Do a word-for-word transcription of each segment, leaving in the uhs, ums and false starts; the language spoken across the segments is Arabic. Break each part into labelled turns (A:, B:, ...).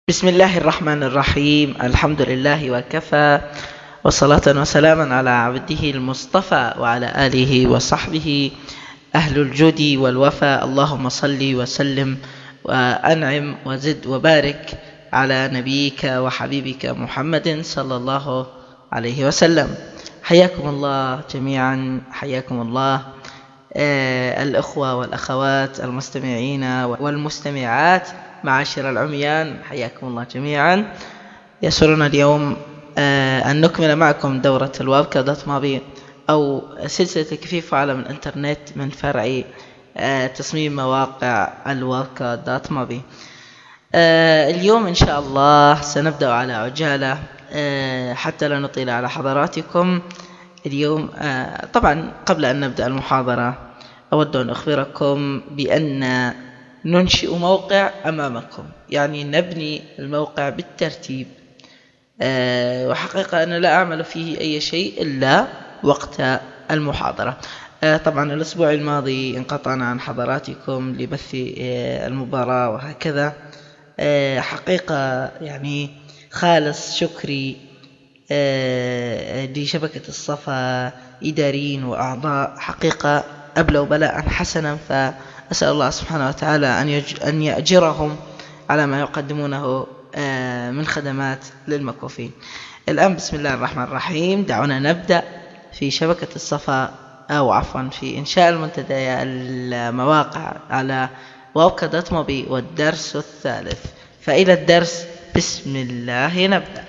A: بسم الله الرحمن الرحيم. الحمد لله وكفى، وصلاة وسلاما على عبده المصطفى وعلى آله وصحبه أهل الجود والوفاء. اللهم صل وسلم وأنعم وزد وبارك على نبيك وحبيبك محمد صلى الله عليه وسلم. حياكم الله جميعا، حياكم الله آه الأخوة والأخوات المستمعين والمستمعات، معاشر العميان، حياكم الله جميعا. يسرنا اليوم آه أن نكمل معكم دورة الوابكا دوت مابي، أو سلسلة كيف عالم الإنترنت من فرع آه تصميم مواقع الوابكا دوت مابي. آه اليوم إن شاء الله سنبدأ على عجالة آه حتى لا نطيل على حضراتكم. اليوم آه طبعا قبل أن نبدأ المحاضرة أود أن أخبركم بأن ننشئ موقع أمامكم، يعني نبني الموقع بالترتيب. أه وحقيقة أنا لا أعمل فيه أي شيء إلا وقت المحاضرة. أه طبعا الأسبوع الماضي انقطعنا عن حضراتكم لبث أه المباراة وهكذا. أه حقيقة يعني خالص شكري أه لشبكة الصفا، إداريين وأعضاء، حقيقة أبلوا بلاء حسنا، فأسأل الله سبحانه وتعالى أن, يج... أن يأجرهم على ما يقدمونه من خدمات للمكفوفين. الآن بسم الله الرحمن الرحيم، دعونا نبدأ في شبكة الصفا، أو عفوا في إنشاء المنتدى المواقع على وابكا دوت موبي، والدرس الثالث. فإلى الدرس، بسم الله نبدأ.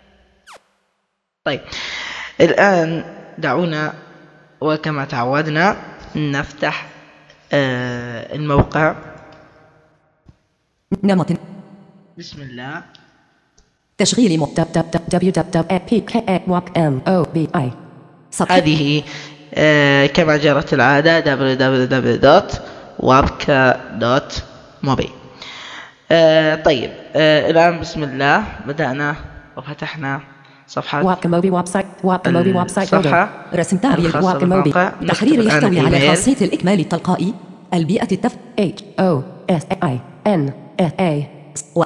A: طيب الآن دعونا وكما تعودنا نفتح آه الموقع.
B: نمط
A: بسم الله.
B: تشغيل مكتب www.apk.mobi.
A: هذه آه كما جرت العادة دبليو دبليو دبليو دوت وابكا دوت موبي. آه طيب آه الآن بسم الله بدأنا وفتحنا صفحة
B: وابكا موبي ويب سايت. وابكا موبي ويب سايت
A: الصفحة
B: رسم تابع وابكا موبي. تحرير يحتوي على خاصية الإكمال التلقائي، البيئة التف H O S I N S A و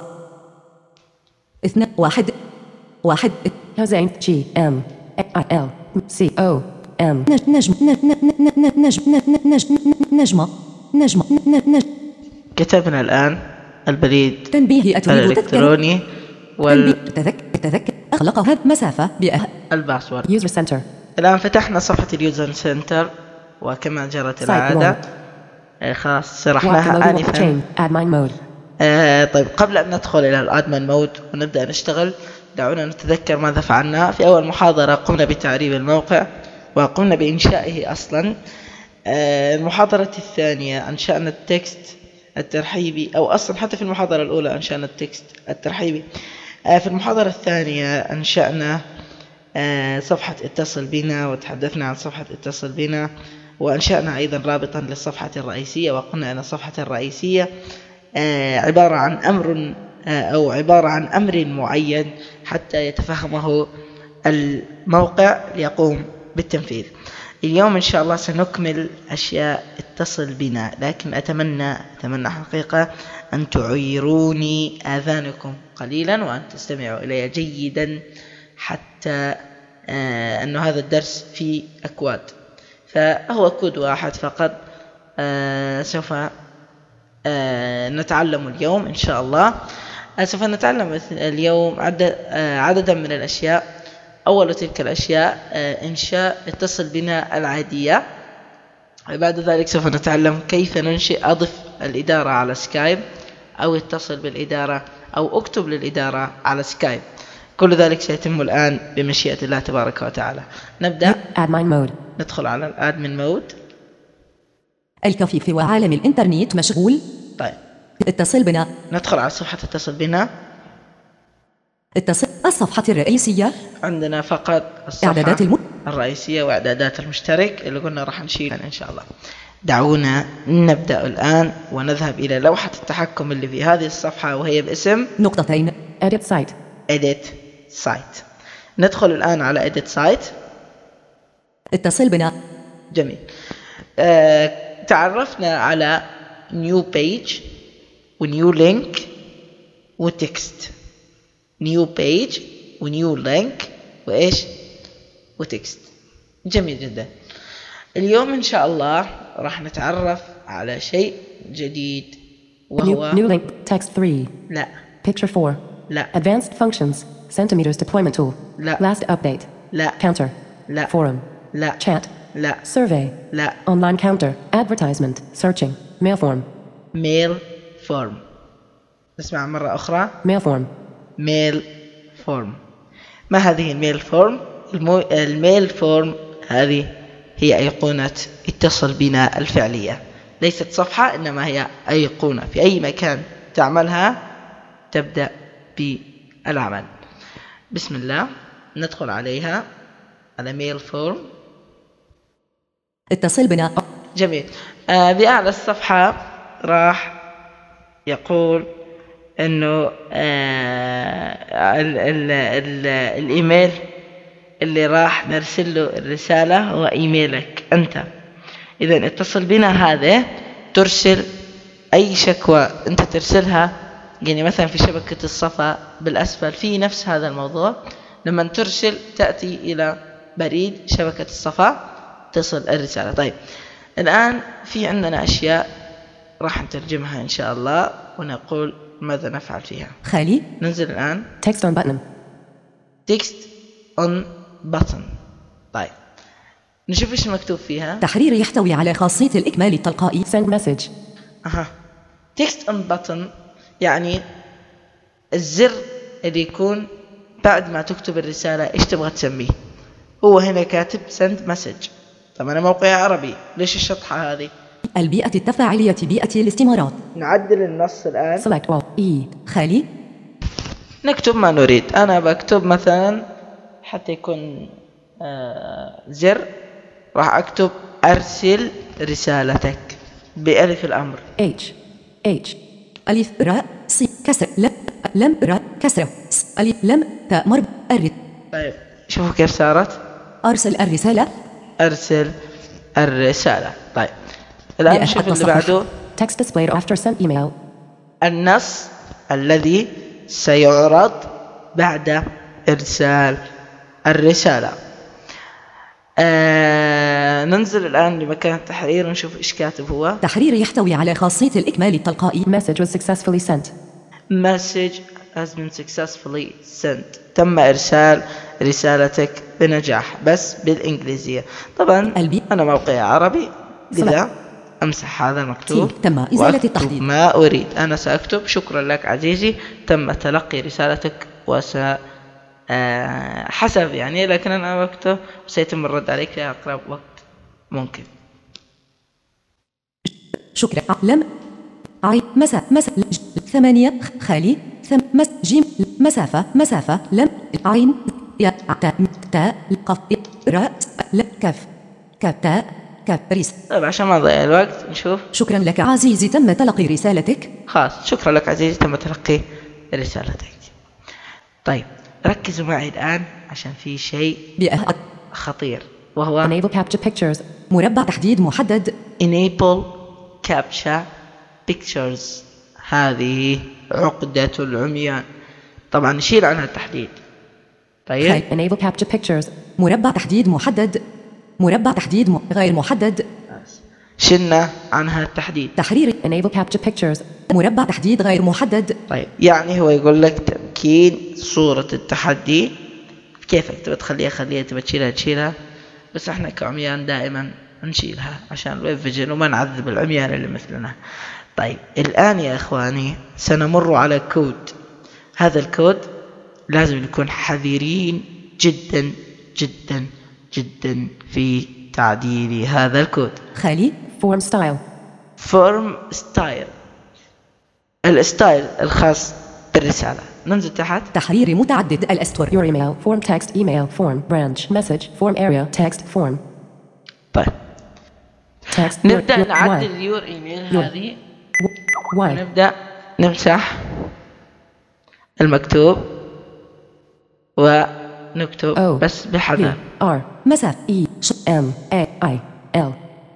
B: اثنان واحد واحد هزين G M I L C O M نجم نجم نجم نجم نجمة نجمة نجم.
A: كتبنا الآن البريد
B: تنبيه
A: الإلكتروني
B: وال تذكر تذكر أغلقها مسافة بأه
A: الباسورد.
B: يوزر سنتر.
A: الآن فتحنا صفحة اليوزر سنتر، وكما جرت العادة آه خلاص شرحناها آنفا. آه طيب قبل أن ندخل إلى الأدمن مود ونبدأ نشتغل، دعونا نتذكر ماذا فعلنا في أول محاضرة. قمنا بتعريب الموقع وقمنا بإنشائه أصلا. آه المحاضرة الثانية أنشأنا التكست الترحيبي، أو أصلا حتى في المحاضرة الأولى أنشأنا التكست الترحيبي. آه في المحاضرة الثانية أنشأنا آه صفحة اتصل بنا، وتحدثنا عن صفحة اتصل بنا، وأنشأنا أيضا رابطا للصفحة الرئيسية. وقلنا أن الصفحة الرئيسية آه عبارة عن أمر آه أو عبارة عن أمر معين حتى يتفهمه الموقع ليقوم بالتنفيذ. اليوم إن شاء الله سنكمل أشياء اتصل بنا، لكن أتمنى أتمنى حقيقة أن تعيروني آذانكم قليلا وأن تستمعوا إلي جيدا، حتى آه أن هذا الدرس فيه أكواد، فهو كود واحد فقط. آه سوف آه نتعلم اليوم إن شاء الله. آه سوف نتعلم اليوم عدد آه عددا من الأشياء. أول تلك الأشياء آه إنشاء اتصل بنا العادية. بعد ذلك سوف نتعلم كيف ننشئ أضف الإدارة على سكايب، أو اتصل بالإدارة، أو اكتب للإدارة على سكايب. كل ذلك سيتم الآن بمشيئة الله تبارك وتعالى. نبدأ. ندخل على الادمن مود.
B: الكفيف وعالم الإنترنت مشغول.
A: طيب
B: اتصل بنا.
A: ندخل على صفحة اتصل بنا.
B: اتصل الصفحة الرئيسية.
A: عندنا فقط الصفحة
B: إعدادات الم...
A: الرئيسية وإعدادات المشترك اللي قلنا راح نشيلها إن شاء الله. دعونا نبدأ الآن ونذهب إلى لوحة التحكم اللي في هذه الصفحة، وهي باسم
B: نقطتين Edit Site.
A: Edit Site. ندخل الآن على Edit Site.
B: اتصل بنا.
A: جميل. آه، تعرفنا على New Page و New Link وتكست. نيو بيج ونيو لينك وإيش وتكست. جميل جدا. اليوم إن شاء الله راح نتعرف على شيء جديد وهو
B: new, new link text three
A: لا
B: picture four
A: لا
B: advanced functions centimeters deployment tool
A: لا
B: last update
A: لا
B: counter
A: لا
B: forum
A: لا
B: chat
A: لا
B: survey
A: لا
B: online counter advertisement searching mail form
A: ميل فورم. نسمع مرة أخرى.
B: mail form
A: ميل فورم. ما هذه الميل فورم؟ المو... الميل فورم هذه هي أيقونة اتصل بنا الفعلية، ليست صفحة إنما هي أيقونة في أي مكان تعملها تبدأ بالعمل. بسم الله ندخل عليها على ميل فورم.
B: اتصل بنا.
A: جميل. آه بأعلى الصفحة راح يقول إنه آه ال ال ال الإيميل اللي راح نرسل له الرسالة هو إيميلك أنت. إذا اتصل بنا هذا ترسل أي شكوى أنت ترسلها، يعني مثلا في شبكة الصفا بالأسفل في نفس هذا الموضوع، لما ترسل تأتي إلى بريد شبكة الصفا تصل الرسالة. طيب الآن في عندنا أشياء راح نترجمها إن شاء الله ونقول ماذا نفعل فيها.
B: خالي.
A: ننزل الآن
B: text on button
A: text on button. طيب نشوف إيش مكتوب فيها.
B: تحرير يحتوي على خاصية الإكمال التلقائي send message.
A: أها text on button يعني الزر اللي يكون بعد ما تكتب الرسالة إيش تبغى تسميه. هو هنا كاتب send message. طب أنا موقعي عربي، ليش الشطحة هذه؟
B: البيئة التفاعلية بيئة الاستمارات.
A: نعدل النص الآن.
B: select all E خالي.
A: نكتب ما نريد. أنا بكتب مثلا حتى يكون آه زر راح أكتب أرسل رسالتك بألف الأمر.
B: H H ألف راء سي كسر لم لم راء كسر ألف لم تاء مرب أرد.
A: طيب شوفوا كيف صارت.
B: أرسل الرسالة.
A: أرسل الرسالة. طيب الآن نشوف اللي بعده.
B: text displayed after sent email.
A: النص الذي سيعرض بعد إرسال الرسالة. آه ننزل الآن لمكان التحرير ونشوف إيش كاتب هو.
B: تحرير يحتوي على خاصية الإكمال التلقائي message was successfully sent.
A: message has been successfully sent. تم إرسال رسالتك بنجاح بس بالإنجليزية. طبعا
B: البي.
A: أنا موقعي عربي لذا أمسح هذا المكتوب.
B: تم إزالة التحديد.
A: ما أريد. أنا سأكتب شكرا لك عزيزي تم تلقي رسالتك وس آه حسب يعني، لكن أنا بكتب وسيتم الرد عليك في أقرب وقت ممكن.
B: شكرا. لم عي مسا مسا ثمانية خالي ثم مس جيم مسافة مسافة لم عين يا تا تا قف راء ل كف كف تاء كف ريس.
A: طيب عشان ما نضيع الوقت نشوف.
B: شكرا لك عزيزي تم تلقي رسالتك.
A: خلاص شكرا لك عزيزي تم تلقي رسالتك. طيب ركزوا معي الآن عشان في شيء خطير وهو
B: enable capture pictures مربع تحديد محدد.
A: enable capture pictures. هذه عقدة العميان. طبعا نشيل عنها التحديد. طيب
B: enable capture pictures مربع تحديد محدد مربع تحديد م... غير محدد.
A: شلنا عنها التحديد.
B: تحرير enable capture pictures مربع تحديد غير محدد.
A: طيب يعني هو يقول لك تمكين صورة التحدي كيفك تبى تخليها خليها تبى تشيلها تشيلها، بس احنا كعميان دائما نشيلها عشان الويب فيجن وما نعذب العميان اللي مثلنا. طيب الآن يا إخواني سنمر على كود. هذا الكود لازم نكون حذرين جدا جدا جدا في تعديل هذا الكود.
B: خالي form style.
A: form style الستايل الخاص بالرسالة. ننزل تحت.
B: تحرير متعدد الأسطر your email form text email form branch message form area text form.
A: طيب
B: text
A: نبدأ your, نعدل your, يور إيميل هذه. ونبدأ نمسح المكتوب ونكتب
B: O
A: بس بحذر.
B: R مسافة E M A I L.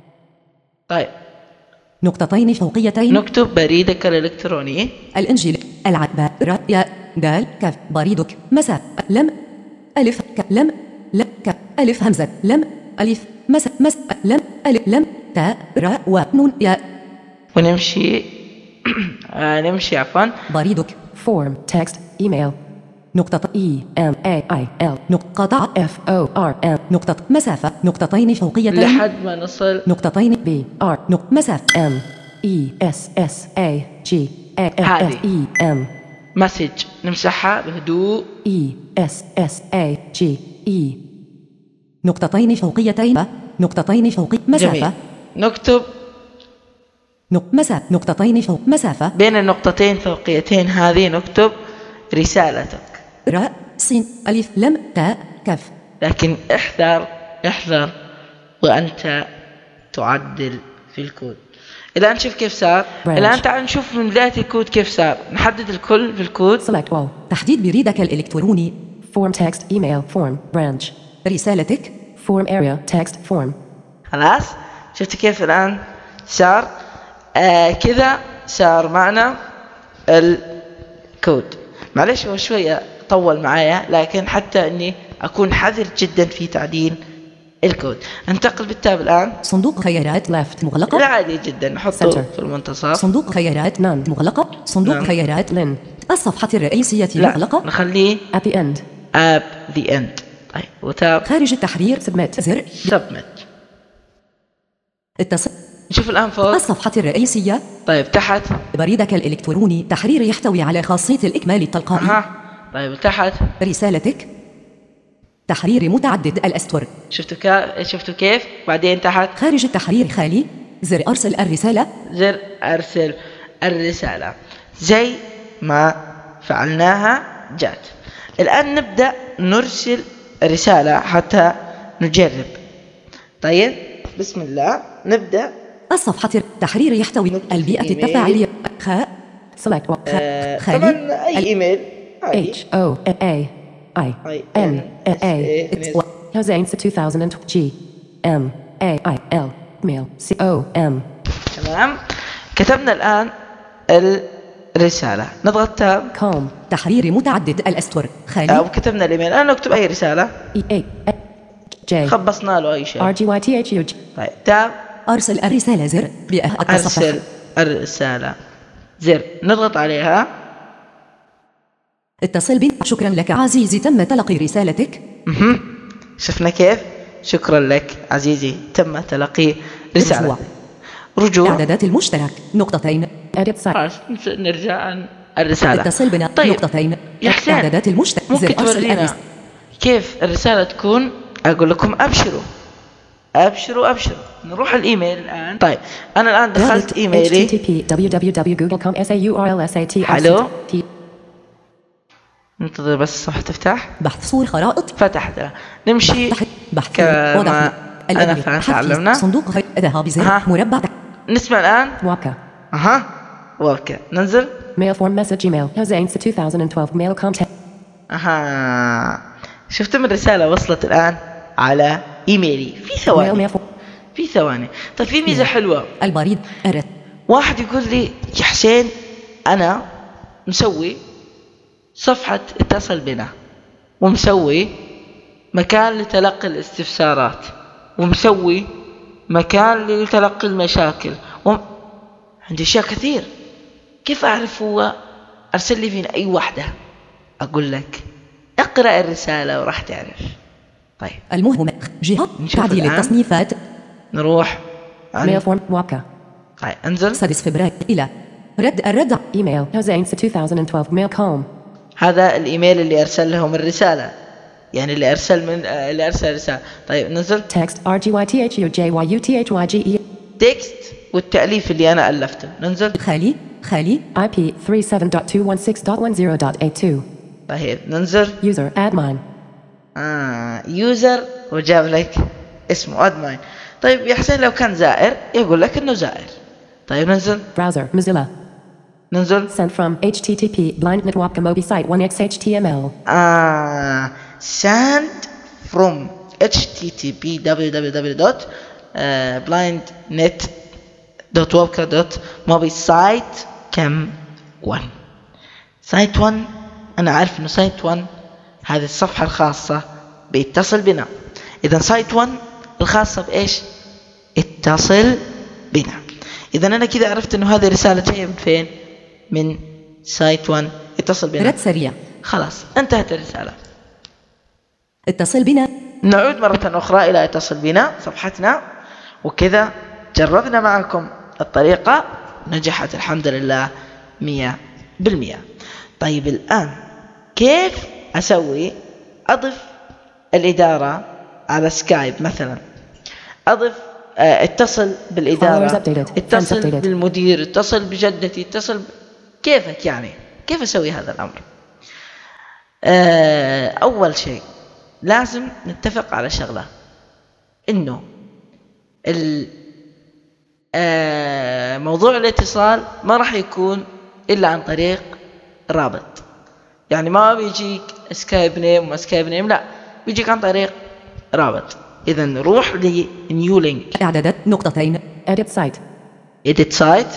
A: طيب
B: نقطتين فوقيتين.
A: نكتب بريدك الإلكتروني.
B: الإنجيل العب باء راء ياء دال كاف بريدك مساء لم ألف ك لم ل ك ألف همزة لم ألف مس مس لم ألف لم تاء راء ونون ياء.
A: ونمشي آه نمشي عفوا.
B: بريدك form text email نقطة E M A I L نقطة F O R M نقطة مسافة نقطتين فوقيتين
A: لحد ما نصل
B: نقطتين B R نقطة مسافة M E S S A G A F F E M
A: مسج نمسحها بهدوء.
B: E S S A G E نقطتين فوقيتين نقطتين فوق مسافة.
A: جميل. نكتب
B: نق مسافة نقطتين فوق مسافة
A: بين النقطتين فوقيتين هذه نكتب رسالتك.
B: راء سين ألف لم تاء كف.
A: لكن احذر احذر وأنت تعدل في الكود. الآن شوف كيف صار. الآن تعال نشوف من بداية الكود كيف صار. نحدد الكل في الكود.
B: Select all. تحديد بريدك الإلكتروني form text email form branch رسالتك form area text form.
A: خلاص شفت كيف الآن صار آه كذا صار معنا الكود. معلش هو شوية طول معايا لكن حتى أني أكون حذر جدا في تعديل الكود. انتقل بالتاب الآن.
B: صندوق خيارات left مغلقة.
A: لا عادي جدا نحطه Center. في المنتصف.
B: صندوق خيارات none مغلقة. صندوق نعم. خيارات len الصفحة الرئيسية
A: لا.
B: مغلقة.
A: نخليه
B: at the end
A: at the end. طيب وتاب
B: خارج التحرير submit زر
A: submit.
B: اتصل.
A: نشوف الآن فوق
B: الصفحة الرئيسية.
A: طيب تحت
B: بريدك الإلكتروني تحرير يحتوي على خاصية الإكمال التلقائي.
A: أها. طيب تحت
B: رسالتك تحرير متعدد الأسطر.
A: شفتوا كيف شفتوا كيف بعدين تحت
B: خارج التحرير خالي زر أرسل الرسالة.
A: زر أرسل الرسالة زي ما فعلناها جات. الآن نبدأ نرسل رسالة حتى نجرب. طيب بسم الله نبدأ.
B: الصفحة التحرير يحتوي البيئة التفاعلية خ select
A: آه طبعا أي إيميل
B: H O A I N A Hossein two thousand G M A I L mail C O M.
A: تمام كتبنا الآن الرسالة. نضغط تاب.
B: كوم تحرير متعدد الأسطر خالي.
A: أو كتبنا الإيميل. أنا نكتب أي رسالة
B: E A J
A: خبصنا له أي شيء.
B: R G Y T H U G.
A: طيب تاب.
B: أرسل الرسالة زر
A: أرسل الرسالة زر نضغط عليها.
B: اتصل بي. شكرا لك عزيزي تم تلقي رسالتك.
A: اها شفنا كيف. شكرا لك عزيزي تم تلقي رسالة. رجوع
B: إعدادات المشترك نقطتين.
A: نرجع عن الرسالة.
B: اتصل بنا
A: طيب.
B: نقطتين.
A: يا حسين
B: إعدادات المشترك
A: ممكن تورينا كيف الرسالة تكون. أقول لكم أبشروا أبشروا أبشروا. نروح الإيميل الآن. طيب أنا الآن دخلت إيميلي
B: H T T P w w w dot google dot com S A U R L S A T.
A: حلو. ننتظر بس الصفحة تفتح.
B: بحث صور خرائط
A: فتحت. نمشي
B: بحث
A: كما أنا فعلا تعلمنا.
B: صندوق خيط ذهب زر مربع.
A: نسمع الآن
B: واكا.
A: أها واكا. ننزل
B: mail form message email Hossein two thousand twelve mail content.
A: أها شفتم الرسالة وصلت الآن على إيميلي في ثواني. في ثواني. طيب في ميزة حلوة.
B: البريد أرد.
A: واحد يقول لي يا حسين أنا مسوي صفحة اتصل بنا ومسوي مكان لتلقي الاستفسارات ومسوي مكان لتلقي المشاكل وم... عندي أشياء كثير. كيف أعرف هو أرسل لي فين أي واحدة؟ أقول لك اقرأ الرسالة وراح تعرف. طيب
B: المهم جهة تعديل التصنيفات.
A: نروح
B: mail form واكا.
A: طيب انزل.
B: سادس فبراير إلى رد الرد ايميل Hossein two thousand twelve mail com.
A: هذا الإيميل اللي أرسل لهم الرسالة يعني اللي أرسل من آه اللي أرسل رسالة. طيب ننزل
B: text R G Y T H U J Y U T H Y G E
A: text والتأليف اللي أنا ألفته. ننزل
B: خالي خالي I P three seven dot two one six dot one zero dot eight two.
A: طيب ننزل
B: user admin.
A: آه user وجاب لك اسمه admin. طيب يا حسين لو كان زائر يقول لك إنه زائر. طيب ننزل
B: browser Mozilla.
A: ننزل
B: send from H T T P blindnet wapka mobi site one x H T M L.
A: آه send from H T T P w w w dot blindnet dot wapka dot mobi site cam one. سايت واحد أنا عارف إنه سايت واحد هذه الصفحة الخاصة بيتصل بنا. إذا سايت واحد الخاصة بإيش؟ اتصل بنا. إذا أنا كذا عرفت إنه هذه رسالة جاية من فين؟ من سايت واحد اتصل بنا.
B: رد سريع.
A: خلاص انتهت الرسالة.
B: اتصل بنا.
A: نعود مرة أخرى إلى اتصل بنا صفحتنا، وكذا جربنا معكم الطريقة، نجحت الحمد لله مية بالمية. طيب الآن كيف أسوي؟ أضف الإدارة على سكايب مثلا، أضف اه اتصل بالإدارة، اتصل بالمدير، اتصل بجدتي، اتصل ب... كيفك يعني؟ كيف أسوي هذا الأمر؟ اه أول شيء لازم نتفق على شغلة، إنه اه موضوع الاتصال ما راح يكون إلا عن طريق رابط. يعني ما بيجيك سكايب نيم وما سكايب نيم، لا، بيجيك عن طريق رابط. إذا نروح لنيو لينك.
B: إعدادات نقطتين. edit site.
A: edit site.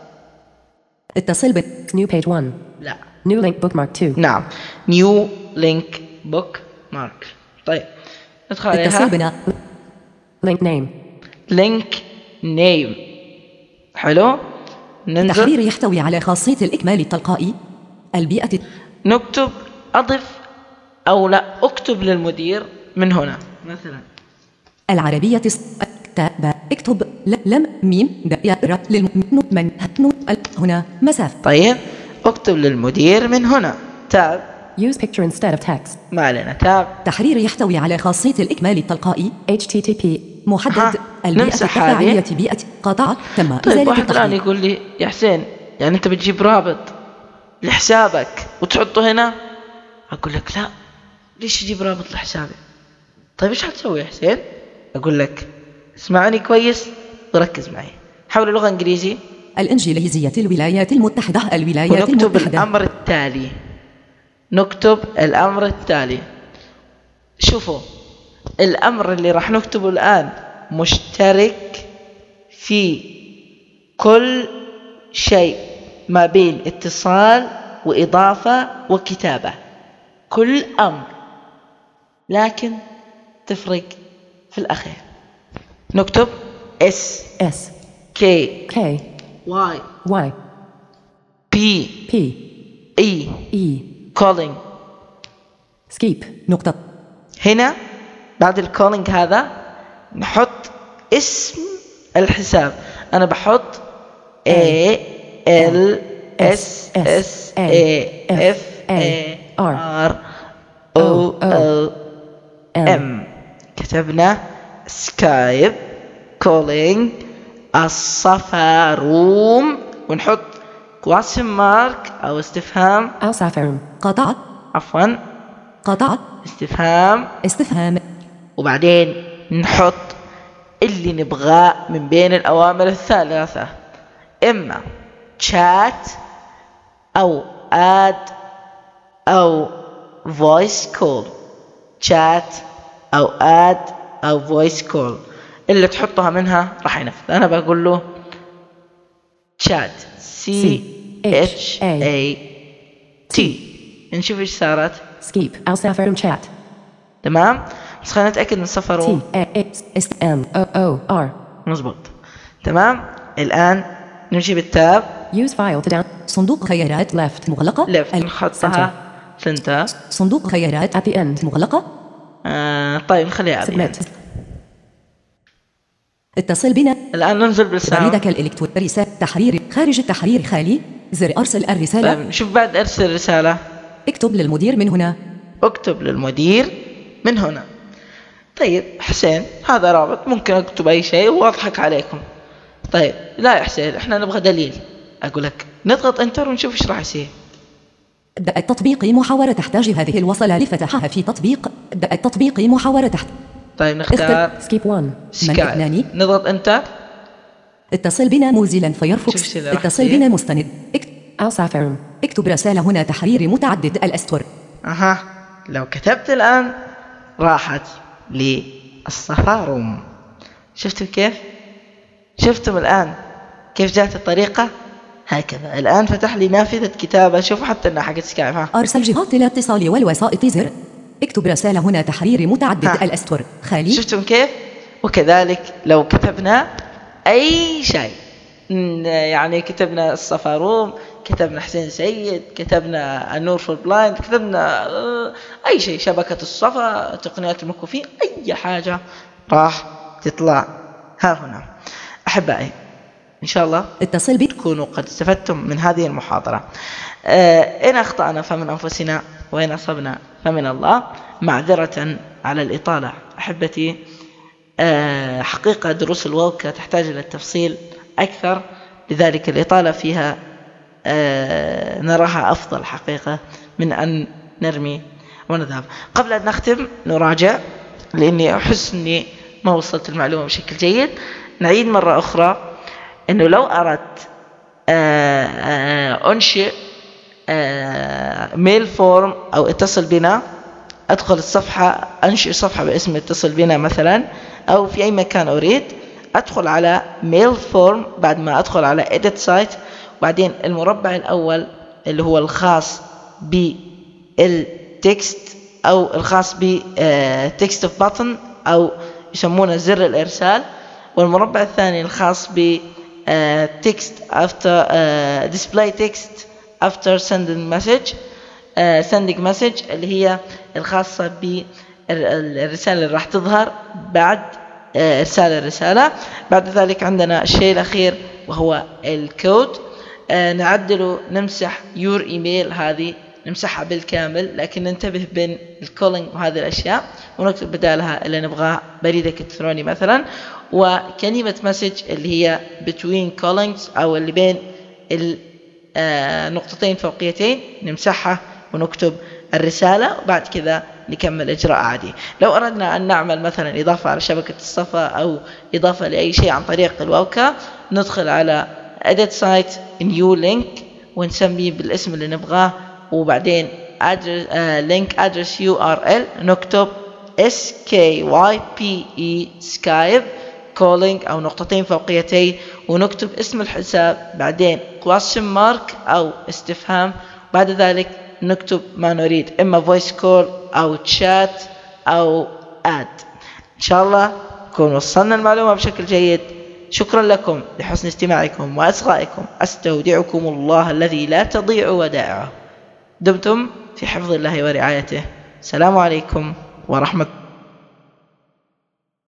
B: اتصل ب new page one.
A: لا.
B: new link bookmark two.
A: نعم. new link bookmark. طيب ندخل عليها.
B: اتصل بنا. link name.
A: link name. حلو. ننزل.
B: تحرير يحتوي على خاصية الإكمال التلقائي. البيئة.
A: نكتب أضف أو لا أكتب للمدير من هنا مثلا.
B: العربية كتاب. اكتب لم ميم دائرة للمن هنا مسافة.
A: طيب اكتب للمدير من هنا. تاب.
B: use picture instead of text.
A: ما علينا. تاب.
B: تحرير يحتوي على خاصية الإكمال التلقائي إتش تي تي بي محدد. البيئة التفاعلية بيئة قطع تم.
A: طيب واحد الآن يقول لي يا حسين يعني أنت بتجيب رابط لحسابك وتحطه هنا؟ أقول لك لا، ليش يجيب رابط لحسابي؟ طيب إيش هتسوي يا حسين؟ أقول لك اسمعني كويس وركز معي. حول اللغة إنجليزي.
B: الإنجليزية الولايات المتحدة. الولايات
A: ونكتب
B: المتحدة.
A: نكتب الأمر التالي. نكتب الأمر التالي. شوفوا الأمر اللي راح نكتبه الآن مشترك في كل شيء ما بين اتصال وإضافة وكتابة، كل أمر، لكن تفرق في الأخير. نكتب S
B: S
A: K
B: K
A: Y
B: Y
A: P
B: P
A: E
B: E
A: calling.
B: skip نقطة.
A: هنا بعد الكولينج هذا نحط اسم الحساب. أنا بحط A L S S A F A R O O M. كتبنا سكايب كولينج الصفاروم، ونحط question مارك أو استفهام.
B: الصفاروم قطع.
A: عفوا
B: قطع.
A: استفهام.
B: استفهام.
A: وبعدين نحط اللي نبغاه من بين الأوامر الثلاثة، إما chat أو add أو voice call. chat أو add أو voice call اللي تحطها منها راح ينفذ. أنا بقول له chat C H A T. نشوف إيش صارت.
B: skip الصفاروم chat.
A: تمام. بس خلينا نتأكد من الصفاروم.
B: T A S M O O R.
A: مزبوط. تمام. الآن نمشي بالتاب.
B: use file to down. صندوق خيارات left مغلقة.
A: left نحطها center.
B: صندوق خيارات at the end مغلقة.
A: آه طيب نخليها
B: submit. اتصل بنا.
A: الآن ننزل بالساوند.
B: بريدك الإلكتروني. رسالة تحرير خارج التحرير خالي. زر أرسل الرسالة.
A: طيب شوف بعد أرسل رسالة.
B: اكتب للمدير من هنا.
A: اكتب للمدير من هنا. طيب حسين هذا رابط ممكن أكتب أي شيء وأضحك عليكم. طيب لا يا حسين إحنا نبغى دليل. أقول لك نضغط انتر ونشوف إيش راح يصير.
B: ابدأ التطبيق محاورة تحتاج هذه الوصلة لفتحها في تطبيق. ابدأ التطبيق محاورة تحت.
A: طيب نختار
B: سكيب واحد. من اثنان.
A: نضغط انتر.
B: اتصل بنا موزيلا فيرفوكس. اتصل بنا مستند. اكتب الصفاروم. اكتب رسالة هنا تحرير متعدد الأسطر.
A: أها لو كتبت الآن راحت للصفاروم. شفتوا كيف؟ شفتم الآن كيف جاءت الطريقة؟ هكذا. الآن فتح لي نافذة كتابة. شوفوا حتى إنها حقت سكايب. ها
B: أرسل جهات الاتصال والوسائط زر. اكتب رسالة هنا تحرير متعدد ها. الأسطر خالي.
A: شفتم كيف؟ وكذلك لو كتبنا أي شيء، يعني كتبنا الصفاروم، كتبنا حسين سيد، كتبنا النور فور بلايند، كتبنا أي شيء، شبكة الصفا، تقنيات المكفوفين، أي حاجة راح تطلع ها هنا. أحبائي إن شاء الله
B: اتصل بي
A: تكونوا قد استفدتم من هذه المحاضرة. آه إن أخطأنا فمن أنفسنا وإن أصبنا فمن الله. معذرة على الإطالة أحبتي. آه حقيقة دروس الووكا تحتاج إلى التفصيل أكثر، لذلك الإطالة فيها آه نراها أفضل حقيقة من أن نرمي ونذهب. قبل أن نختم نراجع، لأني أحس أني ما وصلت المعلومة بشكل جيد. نعيد مرة أخرى أنه لو أردت آه آه أنشئ آه ميل فورم أو اتصل بنا، أدخل الصفحة، أنشئ صفحة باسم اتصل بنا مثلا، أو في أي مكان أريد، أدخل على ميل فورم، بعد ما أدخل على edit site، وبعدين المربع الأول اللي هو الخاص بالتكست أو الخاص بتكست اوف بutton أو يسمونه زر الإرسال، والمربع الثاني الخاص ب text after uh, display text after sending message uh, sending message اللي هي الخاصة بالرسالة اللي راح تظهر بعد uh, إرسال الرسالة. بعد ذلك عندنا الشيء الأخير وهو الكود. uh, نعدله، نمسح يور إيميل، هذه نمسحها بالكامل، لكن ننتبه بين الكولينج وهذه الأشياء، ونكتب بدالها اللي نبغاه بريدك الإلكتروني مثلا، وكلمة مسج اللي هي between callings أو اللي بين النقطتين فوقيتين نمسحها ونكتب الرسالة، وبعد كذا نكمل إجراء عادي. لو أردنا أن نعمل مثلا إضافة على شبكة الصفا أو إضافة لأي شيء عن طريق الووكا، ندخل على edit site new link ونسميه بالاسم اللي نبغاه، وبعدين address, uh, link address يو آر إل نكتب S K Y P E Skype calling أو نقطتين فوقيتين، ونكتب اسم الحساب، بعدين question mark أو استفهام، بعد ذلك نكتب ما نريد، إما voice call أو chat أو add. إن شاء الله نكون وصلنا المعلومة بشكل جيد. شكرا لكم لحسن استماعكم وإصغائكم. أستودعكم الله الذي لا تضيع ودائعه. دمتم في حفظ الله ورعايته. السلام عليكم ورحمة الله.